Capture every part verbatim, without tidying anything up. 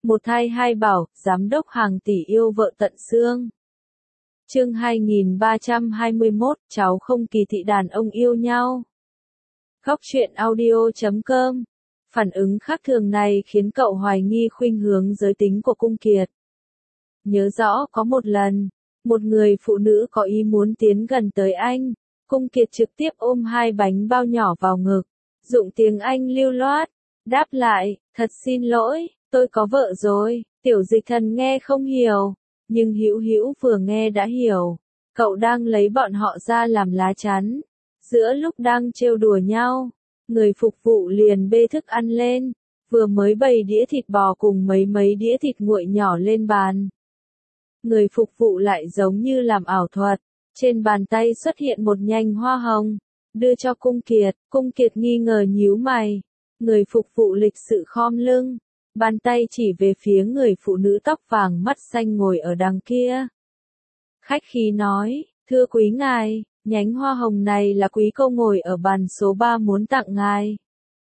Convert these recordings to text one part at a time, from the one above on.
Một thai hai bảo, giám đốc hàng tỷ yêu vợ tận xương. Chương hai nghìn ba trăm hai mươi mốt, cháu không kỳ thị đàn ông yêu nhau. Góc truyện audio chấm com. Phản ứng khác thường này khiến cậu hoài nghi khuynh hướng giới tính của Cung Kiệt. Nhớ rõ có một lần, một người phụ nữ có ý muốn tiến gần tới anh, Cung Kiệt trực tiếp ôm hai bánh bao nhỏ vào ngực, dụng tiếng Anh lưu loát, đáp lại, thật xin lỗi, tôi có vợ rồi. Tiểu Dịch Thần nghe không hiểu, nhưng Hữu Hữu vừa nghe đã hiểu, cậu đang lấy bọn họ ra làm lá chắn. Giữa lúc đang trêu đùa nhau, người phục vụ liền bê thức ăn lên, vừa mới bày đĩa thịt bò cùng mấy mấy đĩa thịt nguội nhỏ lên bàn. Người phục vụ lại giống như làm ảo thuật, trên bàn tay xuất hiện một nhành hoa hồng, đưa cho Cung Kiệt. Cung Kiệt nghi ngờ nhíu mày, người phục vụ lịch sự khom lưng, bàn tay chỉ về phía người phụ nữ tóc vàng mắt xanh ngồi ở đằng kia. Khách khí nói, thưa quý ngài, nhánh hoa hồng này là quý cô ngồi ở bàn số ba muốn tặng ngài.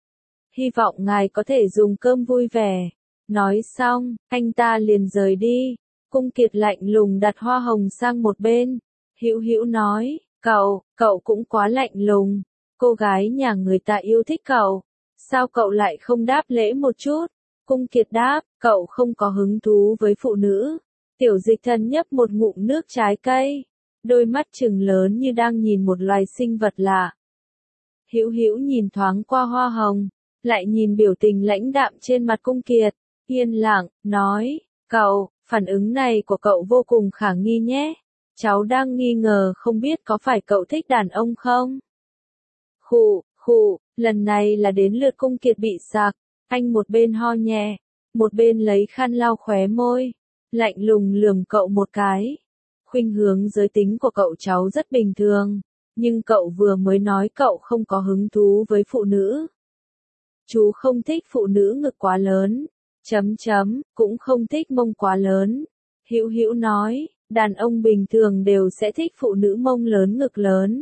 Hy vọng ngài có thể dùng cơm vui vẻ. Nói xong, anh ta liền rời đi. Cung Kiệt lạnh lùng đặt hoa hồng sang một bên. Hữu Hữu nói, cậu, cậu cũng quá lạnh lùng. Cô gái nhà người ta yêu thích cậu. Sao cậu lại không đáp lễ một chút? Cung Kiệt đáp, cậu không có hứng thú với phụ nữ. Tiểu Dịch Thần nhấp một ngụm nước trái cây, đôi mắt trừng lớn như đang nhìn một loài sinh vật lạ. Hữu Hữu nhìn thoáng qua hoa hồng, lại nhìn biểu tình lãnh đạm trên mặt Cung Kiệt, yên lặng, nói, cậu, phản ứng này của cậu vô cùng khả nghi nhé. Cháu đang nghi ngờ không biết có phải cậu thích đàn ông không? Khụ, khụ, lần này là đến lượt Cung Kiệt bị sặc, anh một bên ho nhẹ, một bên lấy khăn lau khóe môi, lạnh lùng lườm cậu một cái. Khuynh hướng giới tính của cậu cháu rất bình thường, nhưng cậu vừa mới nói cậu không có hứng thú với phụ nữ. Chú không thích phụ nữ ngực quá lớn, chấm chấm, cũng không thích mông quá lớn. Hữu Hữu nói, đàn ông bình thường đều sẽ thích phụ nữ mông lớn ngực lớn.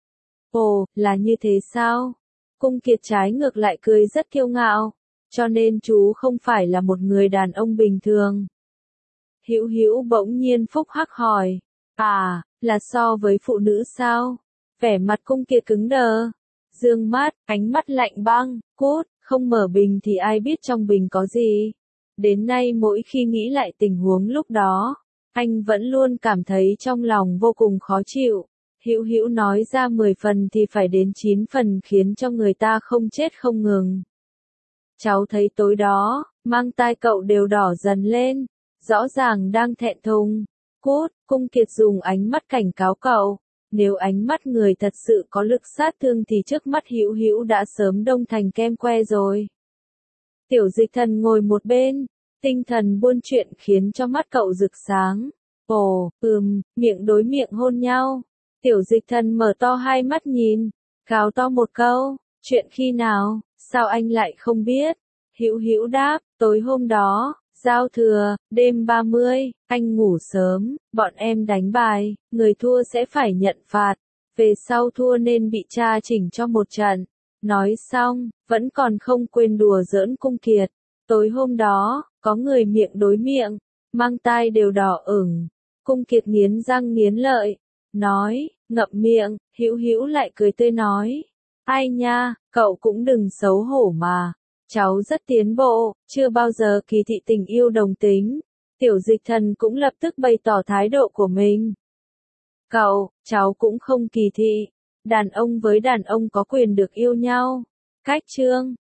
Ồ, là như thế sao? Cung Kiệt trái ngược lại cười rất kiêu ngạo, cho nên chú không phải là một người đàn ông bình thường. Hữu Hữu bỗng nhiên phúc hắc hỏi, à, là so với phụ nữ sao? Vẻ mặt Cung Kiệt cứng đờ, dương mắt, ánh mắt lạnh băng, cút, không mở bình thì ai biết trong bình có gì. Đến nay mỗi khi nghĩ lại tình huống lúc đó, anh vẫn luôn cảm thấy trong lòng vô cùng khó chịu. Hữu Hữu nói ra mười phần thì phải đến chín phần khiến cho người ta không chết không ngừng. Cháu thấy tối đó, mang tai cậu đều đỏ dần lên, rõ ràng đang thẹn thùng. Cút, Cung Kiệt dùng ánh mắt cảnh cáo cậu. Nếu ánh mắt người thật sự có lực sát thương thì trước mắt Hữu Hữu đã sớm đông thành kem que rồi. Tiểu Dịch Thần ngồi một bên, tinh thần buôn chuyện khiến cho mắt cậu rực sáng. Ồ, ừm, miệng đối miệng hôn nhau. Tiểu Dịch Thần mở to hai mắt nhìn, gào to một câu, chuyện khi nào, sao anh lại không biết? Hữu Hữu đáp, tối hôm đó, giao thừa, đêm ba mươi, anh ngủ sớm, bọn em đánh bài, người thua sẽ phải nhận phạt, về sau thua nên bị tra chỉnh cho một trận. Nói xong, vẫn còn không quên đùa giỡn Cung Kiệt. Tối hôm đó, có người miệng đối miệng, mang tai đều đỏ ửng. Cung Kiệt nghiến răng nghiến lợi, nói, ngậm miệng. Hữu Hữu lại cười tươi nói, ai nha, cậu cũng đừng xấu hổ mà. Cháu rất tiến bộ, chưa bao giờ kỳ thị tình yêu đồng tính. Tiểu Dịch Thần cũng lập tức bày tỏ thái độ của mình. Cậu, cháu cũng không kỳ thị. Đàn ông với đàn ông có quyền được yêu nhau. Cách chương